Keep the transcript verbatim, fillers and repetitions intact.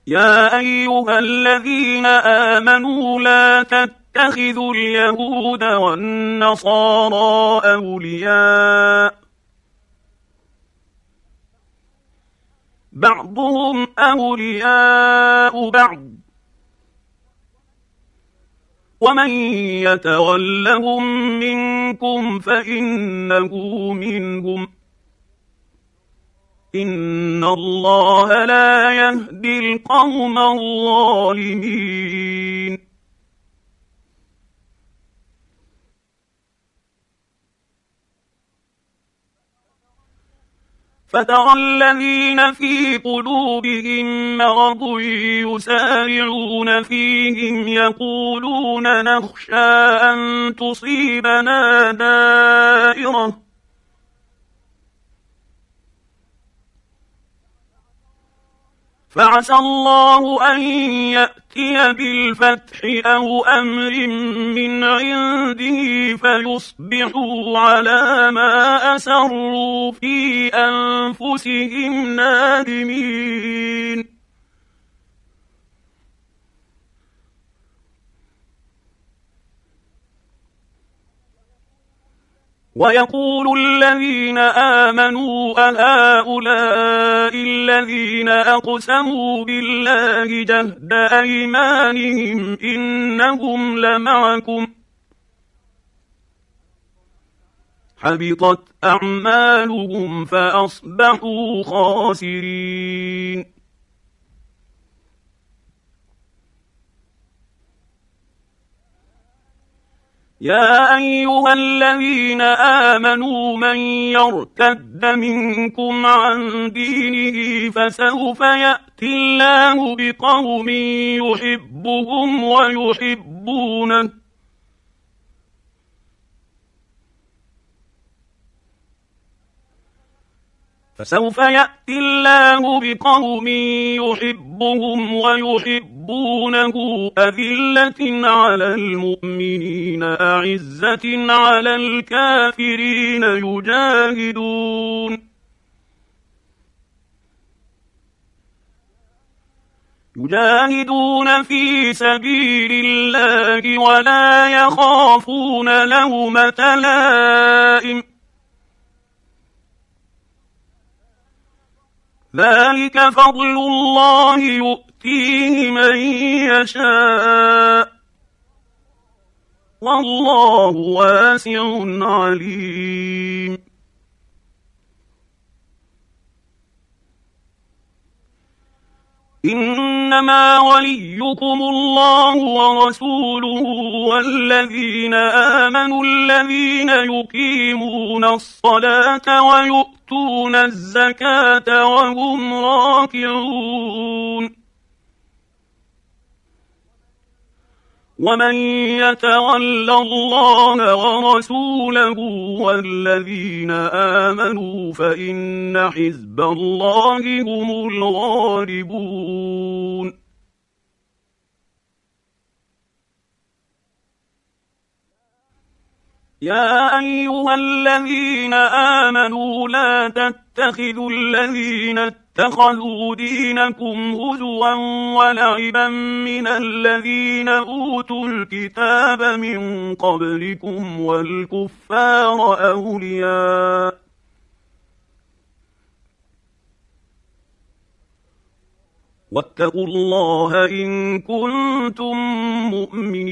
يا أيها الذين آمنوا لا تتخذوا اليهود والنصارى أولياء بعضهم أولياء بعض ومن يتولهم منكم فإنه منهم إن الله لا يهدي القوم الظالمين. فترى الذين في قلوبهم مرض يسارعون فيهم يقولون نخشى أن تصيبنا دائرة فعسى الله أن يأتي بالفتح أو أمر من عنده فيصبحوا على ما أسروا في أنفسهم نادمين. ويقول الذين آمنوا أهؤلاء الذين أقسموا بالله جهد أيمانهم إنهم لمعكم حبطت أعمالهم فأصبحوا خاسرين. يا أيها الذين آمنوا من يرتد منكم عن دينه فسوف يأتي الله بقوم يحبهم ويحبونه فسوف يأتي الله بقوم يحبهم ويحبونه أذلة على المؤمنين أعزة على الكافرين يجاهدون يجاهدون في سبيل الله ولا يخافون لومة لائم ذلك فضل الله يؤتيه من يشاء والله واسع عليم. إنما وليكم الله ورسوله والذين آمنوا الذين يقيمون الصلاة ويؤتون الزكاة وهم راكعون ومن يتول الله ورسوله والذين آمنوا فإن حزب الله هم الغالبون. يا أيها الذين آمنوا لا تتخذوا الذين اتخذوا دينكم هزوا ولعبا من الذين أوتوا الكتاب من قبلكم والكفار أولياء واتقوا الله إن كنتم مؤمنين.